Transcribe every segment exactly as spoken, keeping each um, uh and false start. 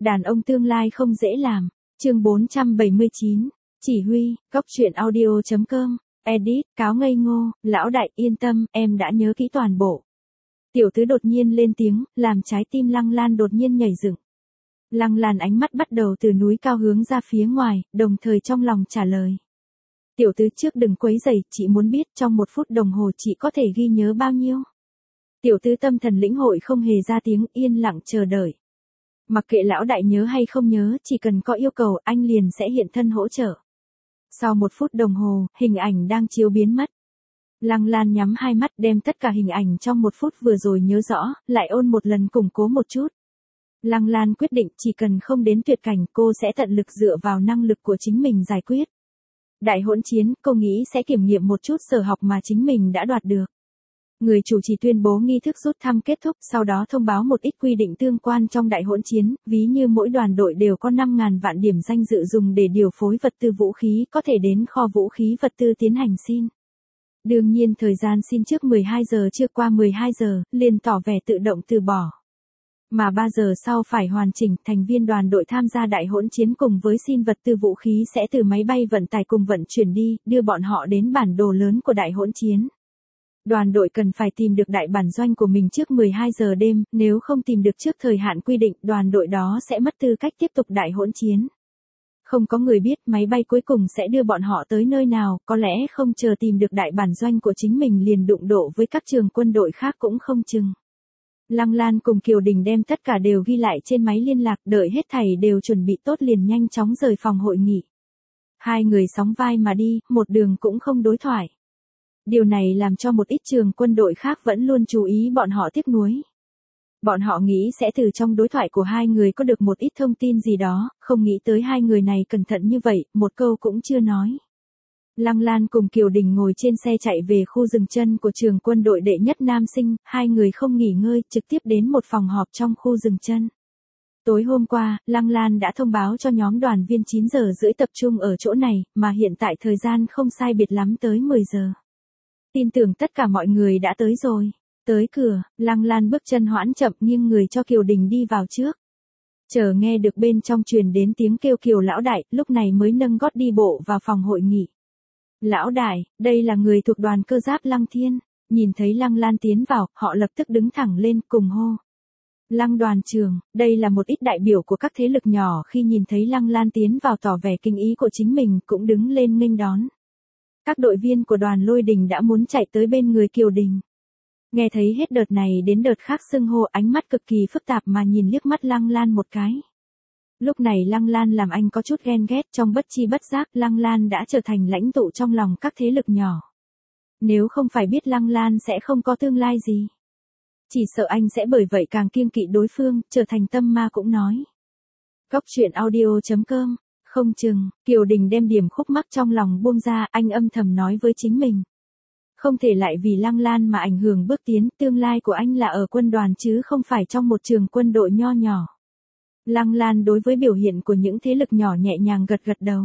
Đàn ông tương lai không dễ làm. Chương bốn trăm bảy mươi chín. Chỉ huy, góc truyện audio chấm com. Edit, cáo ngây ngô, lão đại yên tâm, em đã nhớ kỹ toàn bộ. Tiểu tứ đột nhiên lên tiếng, làm trái tim Lăng Lan đột nhiên nhảy dựng. Lăng Lan ánh mắt bắt đầu từ núi cao hướng ra phía ngoài, đồng thời trong lòng trả lời. Tiểu tứ trước đừng quấy rầy, chị muốn biết trong một phút đồng hồ chị có thể ghi nhớ bao nhiêu. Tiểu tứ tâm thần lĩnh hội không hề ra tiếng, yên lặng chờ đợi. Mặc kệ lão đại nhớ hay không nhớ, chỉ cần có yêu cầu anh liền sẽ hiện thân hỗ trợ. Sau một phút đồng hồ, hình ảnh đang chiếu biến mất. Lăng Lan nhắm hai mắt đem tất cả hình ảnh trong một phút vừa rồi nhớ rõ, lại ôn một lần củng cố một chút. Lăng Lan quyết định chỉ cần không đến tuyệt cảnh cô sẽ tận lực dựa vào năng lực của chính mình giải quyết. Đại hỗn chiến, cô nghĩ sẽ kiểm nghiệm một chút sở học mà chính mình đã đoạt được. Người chủ trì tuyên bố nghi thức rút thăm kết thúc, sau đó thông báo một ít quy định tương quan trong đại hỗn chiến, ví như mỗi đoàn đội đều có năm nghìn vạn điểm danh dự dùng để điều phối vật tư vũ khí, có thể đến kho vũ khí vật tư tiến hành xin. Đương nhiên thời gian xin trước mười hai giờ chưa qua mười hai giờ, liền tỏ vẻ tự động từ bỏ. Mà ba giờ sau phải hoàn chỉnh, thành viên đoàn đội tham gia đại hỗn chiến cùng với xin vật tư vũ khí sẽ từ máy bay vận tải cùng vận chuyển đi, đưa bọn họ đến bản đồ lớn của đại hỗn chiến. Đoàn đội cần phải tìm được đại bản doanh của mình trước mười hai giờ đêm, nếu không tìm được trước thời hạn quy định, đoàn đội đó sẽ mất tư cách tiếp tục đại hỗn chiến. Không có người biết máy bay cuối cùng sẽ đưa bọn họ tới nơi nào, có lẽ không chờ tìm được đại bản doanh của chính mình liền đụng độ với các trường quân đội khác cũng không chừng. Lăng Lan cùng Kiều Đình đem tất cả đều ghi lại trên máy liên lạc, đợi hết thảy đều chuẩn bị tốt liền nhanh chóng rời phòng hội nghị. Hai người sóng vai mà đi, một đường cũng không đối thoại. Điều này làm cho một ít trường quân đội khác vẫn luôn chú ý bọn họ tiếc nuối. Bọn họ nghĩ sẽ từ trong đối thoại của hai người có được một ít thông tin gì đó, không nghĩ tới hai người này cẩn thận như vậy, một câu cũng chưa nói. Lăng Lan cùng Kiều Đình ngồi trên xe chạy về khu dừng chân của trường quân đội đệ nhất nam sinh, hai người không nghỉ ngơi, trực tiếp đến một phòng họp trong khu dừng chân. Tối hôm qua, Lăng Lan đã thông báo cho nhóm đoàn viên chín giờ rưỡi tập trung ở chỗ này, mà hiện tại thời gian không sai biệt lắm tới mười giờ. Tin tưởng tất cả mọi người đã tới rồi. Tới cửa, Lăng Lan bước chân hoãn chậm nghiêng người cho Kiều Đình đi vào trước. Chờ nghe được bên trong truyền đến tiếng kêu Kiều lão đại, lúc này mới nâng gót đi bộ vào phòng hội nghị. Lão đại, đây là người thuộc đoàn cơ giáp Lăng Thiên. Nhìn thấy Lăng Lan tiến vào, họ lập tức đứng thẳng lên cùng hô. Lăng đoàn trưởng, đây là một ít đại biểu của các thế lực nhỏ khi nhìn thấy Lăng Lan tiến vào tỏ vẻ kinh ý của chính mình cũng đứng lên nghênh đón. Các đội viên của đoàn Lôi Đình đã muốn chạy tới bên người Kiều Đình. Nghe thấy hết đợt này đến đợt khác xưng hô, ánh mắt cực kỳ phức tạp mà nhìn liếc mắt Lăng Lan một cái. Lúc này Lăng Lan làm anh có chút ghen ghét, trong bất chi bất giác Lăng Lan đã trở thành lãnh tụ trong lòng các thế lực nhỏ. Nếu không phải biết Lăng Lan sẽ không có tương lai gì. Chỉ sợ anh sẽ bởi vậy càng kiêng kỵ đối phương, trở thành tâm ma cũng nói. Góc truyện audio chấm com. Không chừng, Kiều Đình đem điểm khúc mắc trong lòng buông ra, anh âm thầm nói với chính mình. Không thể lại vì Lăng Lan mà ảnh hưởng bước tiến, tương lai của anh là ở quân đoàn chứ không phải trong một trường quân đội nho nhỏ. Lăng Lan đối với biểu hiện của những thế lực nhỏ nhẹ nhàng gật gật đầu.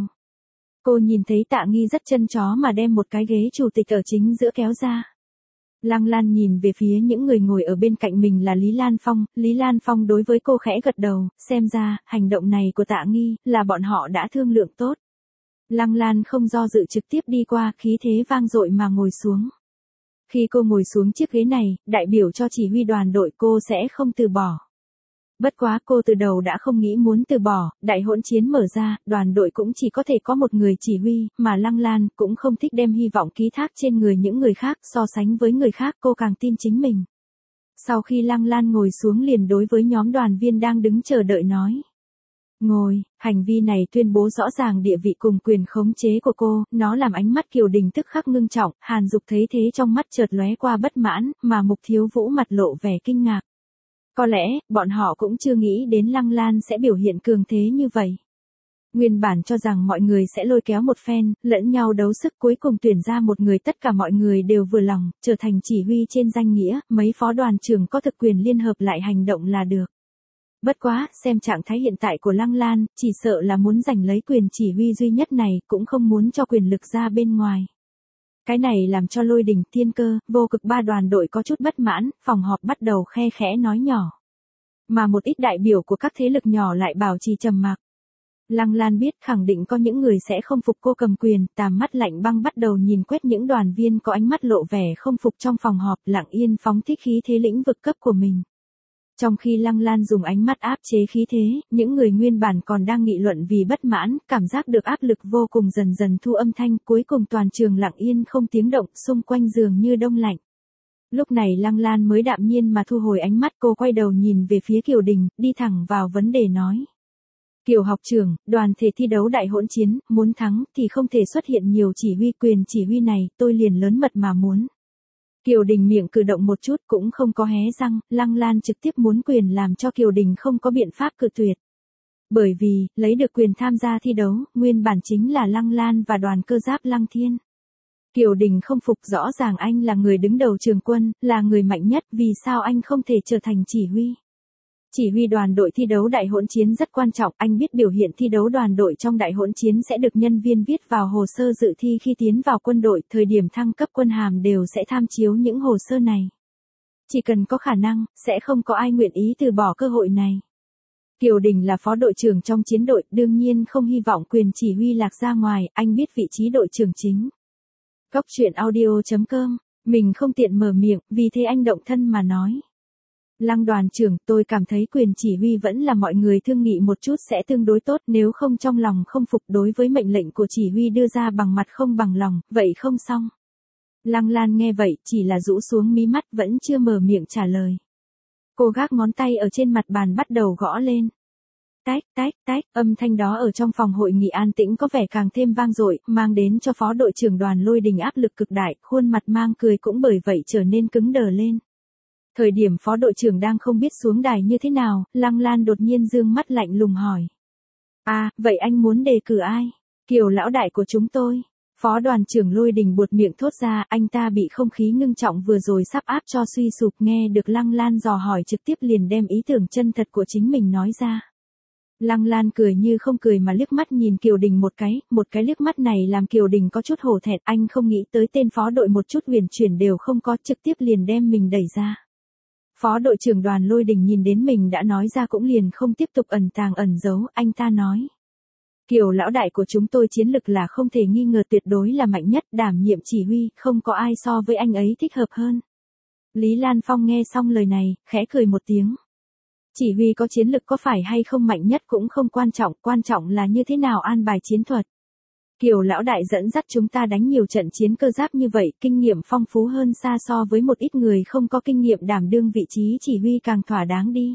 Cô nhìn thấy Tạ Nghi rất chân chó mà đem một cái ghế chủ tịch ở chính giữa kéo ra. Lăng Lan nhìn về phía những người ngồi ở bên cạnh mình là Lý Lan Phong, Lý Lan Phong đối với cô khẽ gật đầu, xem ra, hành động này của Tạ Nghi, là bọn họ đã thương lượng tốt. Lăng Lan không do dự trực tiếp đi qua, khí thế vang dội mà ngồi xuống. Khi cô ngồi xuống chiếc ghế này, đại biểu cho chỉ huy đoàn đội cô sẽ không từ bỏ. Bất quá cô từ đầu đã không nghĩ muốn từ bỏ, đại hỗn chiến mở ra, đoàn đội cũng chỉ có thể có một người chỉ huy, mà Lăng Lan cũng không thích đem hy vọng ký thác trên người những người khác, so sánh với người khác cô càng tin chính mình. Sau khi Lăng Lan ngồi xuống liền đối với nhóm đoàn viên đang đứng chờ đợi nói. Ngồi, hành vi này tuyên bố rõ ràng địa vị cùng quyền khống chế của cô, nó làm ánh mắt Kiều Đình tức khắc ngưng trọng, Hàn Dục thấy thế trong mắt chợt lóe qua bất mãn, mà Mục Thiếu Vũ mặt lộ vẻ kinh ngạc. Có lẽ, bọn họ cũng chưa nghĩ đến Lăng Lan sẽ biểu hiện cường thế như vậy. Nguyên bản cho rằng mọi người sẽ lôi kéo một phen, lẫn nhau đấu sức cuối cùng tuyển ra một người tất cả mọi người đều vừa lòng, trở thành chỉ huy trên danh nghĩa, mấy phó đoàn trưởng có thực quyền liên hợp lại hành động là được. Bất quá, xem trạng thái hiện tại của Lăng Lan, chỉ sợ là muốn giành lấy quyền chỉ huy duy nhất này, cũng không muốn cho quyền lực ra bên ngoài. Cái này làm cho Lôi Đình, Thiên Cơ, Vô Cực ba đoàn đội có chút bất mãn, phòng họp bắt đầu khe khẽ nói nhỏ. Mà một ít đại biểu của các thế lực nhỏ lại bảo trì trầm mặc. Lăng Lan biết khẳng định có những người sẽ không phục cô cầm quyền, tàm mắt lạnh băng bắt đầu nhìn quét những đoàn viên có ánh mắt lộ vẻ không phục trong phòng họp, lặng yên phóng thích khí thế lĩnh vực cấp của mình. Trong khi Lăng Lan dùng ánh mắt áp chế khí thế, những người nguyên bản còn đang nghị luận vì bất mãn, cảm giác được áp lực vô cùng dần dần thu âm thanh, cuối cùng toàn trường lặng yên không tiếng động, xung quanh giường như đông lạnh. Lúc này Lăng Lan mới đạm nhiên mà thu hồi ánh mắt, cô quay đầu nhìn về phía Kiều Đình, đi thẳng vào vấn đề nói. Kiều học trưởng, đoàn thể thi đấu đại hỗn chiến, muốn thắng thì không thể xuất hiện nhiều chỉ huy, quyền chỉ huy này, tôi liền lớn mật mà muốn. Kiều Đình miệng cử động một chút cũng không có hé răng, Lăng Lan trực tiếp muốn quyền làm cho Kiều Đình không có biện pháp cự tuyệt. Bởi vì, lấy được quyền tham gia thi đấu, nguyên bản chính là Lăng Lan và đoàn cơ giáp Lăng Thiên. Kiều Đình không phục, rõ ràng anh là người đứng đầu trường quân, là người mạnh nhất, vì sao anh không thể trở thành chỉ huy? Chỉ huy đoàn đội thi đấu đại hỗn chiến rất quan trọng, anh biết biểu hiện thi đấu đoàn đội trong đại hỗn chiến sẽ được nhân viên viết vào hồ sơ dự thi khi tiến vào quân đội, thời điểm thăng cấp quân hàm đều sẽ tham chiếu những hồ sơ này. Chỉ cần có khả năng, sẽ không có ai nguyện ý từ bỏ cơ hội này. Kiều Đình là phó đội trưởng trong chiến đội, đương nhiên không hy vọng quyền chỉ huy lạc ra ngoài, anh biết vị trí đội trưởng chính. Góc truyện audio chấm com, mình không tiện mở miệng, vì thế anh động thân mà nói. Lăng đoàn trưởng, tôi cảm thấy quyền chỉ huy vẫn là mọi người thương nghị một chút sẽ tương đối tốt, nếu không trong lòng không phục đối với mệnh lệnh của chỉ huy đưa ra bằng mặt không bằng lòng, vậy không xong. Lăng Lan nghe vậy, chỉ là rũ xuống mí mắt vẫn chưa mở miệng trả lời. Cô gác ngón tay ở trên mặt bàn bắt đầu gõ lên. Tách, tách, tách, âm thanh đó ở trong phòng hội nghị an tĩnh có vẻ càng thêm vang dội, mang đến cho phó đội trưởng Đoàn Lôi Đình áp lực cực đại, khuôn mặt mang cười cũng bởi vậy trở nên cứng đờ lên. Thời điểm phó đội trưởng đang không biết xuống đài như thế nào, Lăng Lan đột nhiên dương mắt lạnh lùng hỏi. À, vậy anh muốn đề cử ai? Kiều lão đại của chúng tôi. Phó đoàn trưởng Lôi Đình buột miệng thốt ra, anh ta bị không khí ngưng trọng vừa rồi sắp áp cho suy sụp, nghe được Lăng Lan dò hỏi trực tiếp liền đem ý tưởng chân thật của chính mình nói ra. Lăng Lan cười như không cười mà liếc mắt nhìn Kiều Đình một cái, một cái liếc mắt này làm Kiều Đình có chút hổ thẹn, anh không nghĩ tới tên phó đội một chút huyền chuyển đều không có, trực tiếp liền đem mình đẩy ra. Phó đội trưởng Đoàn Lôi Đình nhìn đến mình đã nói ra cũng liền không tiếp tục ẩn tàng ẩn giấu, anh ta nói. Kiều lão đại của chúng tôi chiến lực là không thể nghi ngờ, tuyệt đối là mạnh nhất, đảm nhiệm chỉ huy, không có ai so với anh ấy thích hợp hơn. Lý Lan Phong nghe xong lời này, khẽ cười một tiếng. Chỉ huy có chiến lực có phải hay không mạnh nhất cũng không quan trọng, quan trọng là như thế nào an bài chiến thuật. Kiều lão đại dẫn dắt chúng ta đánh nhiều trận chiến cơ giáp như vậy, kinh nghiệm phong phú hơn xa so với một ít người không có kinh nghiệm đảm đương vị trí chỉ huy càng thỏa đáng đi.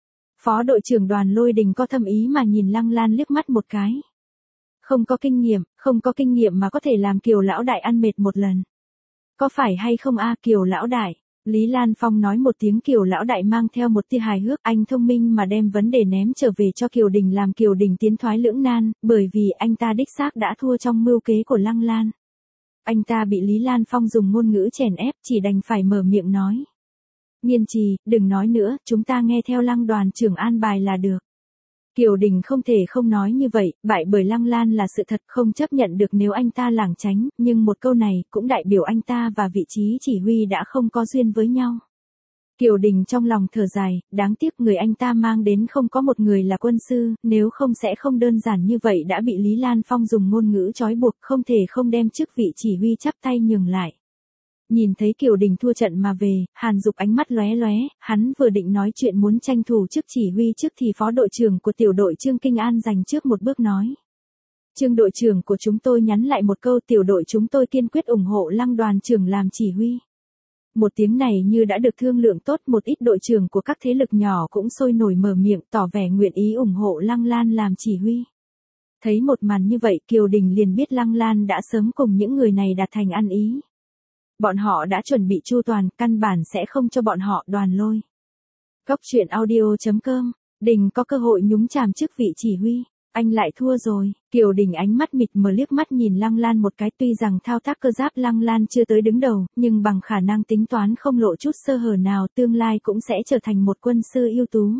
Phó đội trưởng Đoàn Lôi Đình có thâm ý mà nhìn Lăng Lan liếc mắt một cái. Không có kinh nghiệm, không có kinh nghiệm mà có thể làm Kiều lão đại ăn mệt một lần. Có phải hay không a Kiều lão đại? Lý Lan Phong nói một tiếng, Kiều lão đại mang theo một tia hài hước, anh thông minh mà đem vấn đề ném trở về cho Kiều Đình làm Kiều Đình tiến thoái lưỡng nan, bởi vì anh ta đích xác đã thua trong mưu kế của Lăng Lan. Anh ta bị Lý Lan Phong dùng ngôn ngữ chèn ép, chỉ đành phải mở miệng nói. Nghiên trì, đừng nói nữa, chúng ta nghe theo Lăng đoàn trưởng an bài là được. Kiều Đình không thể không nói như vậy, bại bởi Lăng Lan là sự thật, không chấp nhận được nếu anh ta lảng tránh, nhưng một câu này cũng đại biểu anh ta và vị trí chỉ huy đã không có duyên với nhau. Kiều Đình trong lòng thở dài, đáng tiếc người anh ta mang đến không có một người là quân sư, nếu không sẽ không đơn giản như vậy đã bị Lý Lan Phong dùng ngôn ngữ trói buộc, không thể không đem chức vị chỉ huy chắp tay nhường lại. Nhìn thấy Kiều Đình thua trận mà về, Hàn Dục ánh mắt lóe lóe, hắn vừa định nói chuyện muốn tranh thủ chức chỉ huy trước thì phó đội trưởng của tiểu đội Trương Kinh An giành trước một bước nói. Trương đội trưởng của chúng tôi nhắn lại một câu, tiểu đội chúng tôi kiên quyết ủng hộ Lăng đoàn trưởng làm chỉ huy. Một tiếng này như đã được thương lượng tốt, một ít đội trưởng của các thế lực nhỏ cũng sôi nổi mở miệng tỏ vẻ nguyện ý ủng hộ Lăng Lan làm chỉ huy. Thấy một màn như vậy, Kiều Đình liền biết Lăng Lan đã sớm cùng những người này đạt thành ăn ý. Bọn họ đã chuẩn bị chu toàn, căn bản sẽ không cho bọn họ Đoàn Lôi. Góc truyện audio chấm com, Đình có cơ hội nhúng chàm chức vị chỉ huy, anh lại thua rồi. Kiều Đình ánh mắt mịt mờ liếc mắt nhìn Lăng Lan một cái, tuy rằng thao tác cơ giáp Lăng Lan chưa tới đứng đầu, nhưng bằng khả năng tính toán không lộ chút sơ hở nào tương lai cũng sẽ trở thành một quân sư ưu tú.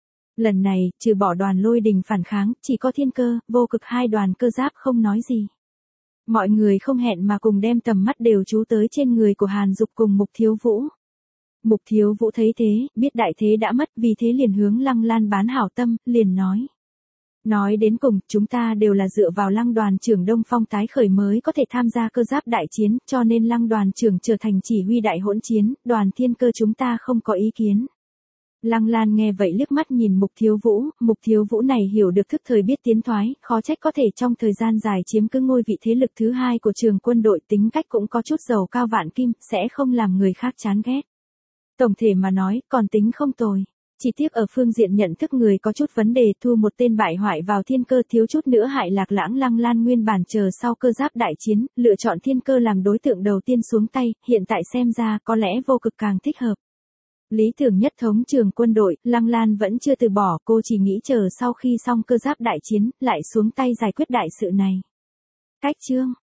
Lần này, trừ bỏ Đoàn Lôi Đình phản kháng, chỉ có Thiên Cơ, Vô Cực hai đoàn cơ giáp không nói gì. Mọi người không hẹn mà cùng đem tầm mắt đều chú tới trên người của Hàn Dục cùng Mục Thiếu Vũ. Mục Thiếu Vũ thấy thế, biết đại thế đã mất, vì thế liền hướng Lăng Lan bán hảo tâm, liền nói. Nói đến cùng, chúng ta đều là dựa vào Lăng đoàn trưởng Đông Phong tái khởi mới có thể tham gia cơ giáp đại chiến, cho nên Lăng đoàn trưởng trở thành chỉ huy đại hỗn chiến, đoàn thiên cơ chúng ta không có ý kiến. Lăng Lan nghe vậy liếc mắt nhìn Mục Thiếu Vũ, Mục Thiếu Vũ này hiểu được thức thời biết tiến thoái, khó trách có thể trong thời gian dài chiếm cứ ngôi vị thế lực thứ hai của trường quân đội, tính cách cũng có chút giàu cao vạn kim, sẽ không làm người khác chán ghét. Tổng thể mà nói, còn tính không tồi. Chỉ tiếc ở phương diện nhận thức người có chút vấn đề, thu một tên bại hoại vào thiên cơ thiếu chút nữa hại Lạc Lãng. Lăng Lan nguyên bản chờ sau cơ giáp đại chiến, lựa chọn thiên cơ làm đối tượng đầu tiên xuống tay, hiện tại xem ra có lẽ vô cực càng thích hợp. Lý tưởng nhất thống trường quân đội, Lăng Lan vẫn chưa từ bỏ, cô chỉ nghĩ chờ sau khi xong cơ giáp đại chiến, lại xuống tay giải quyết đại sự này. Cách chương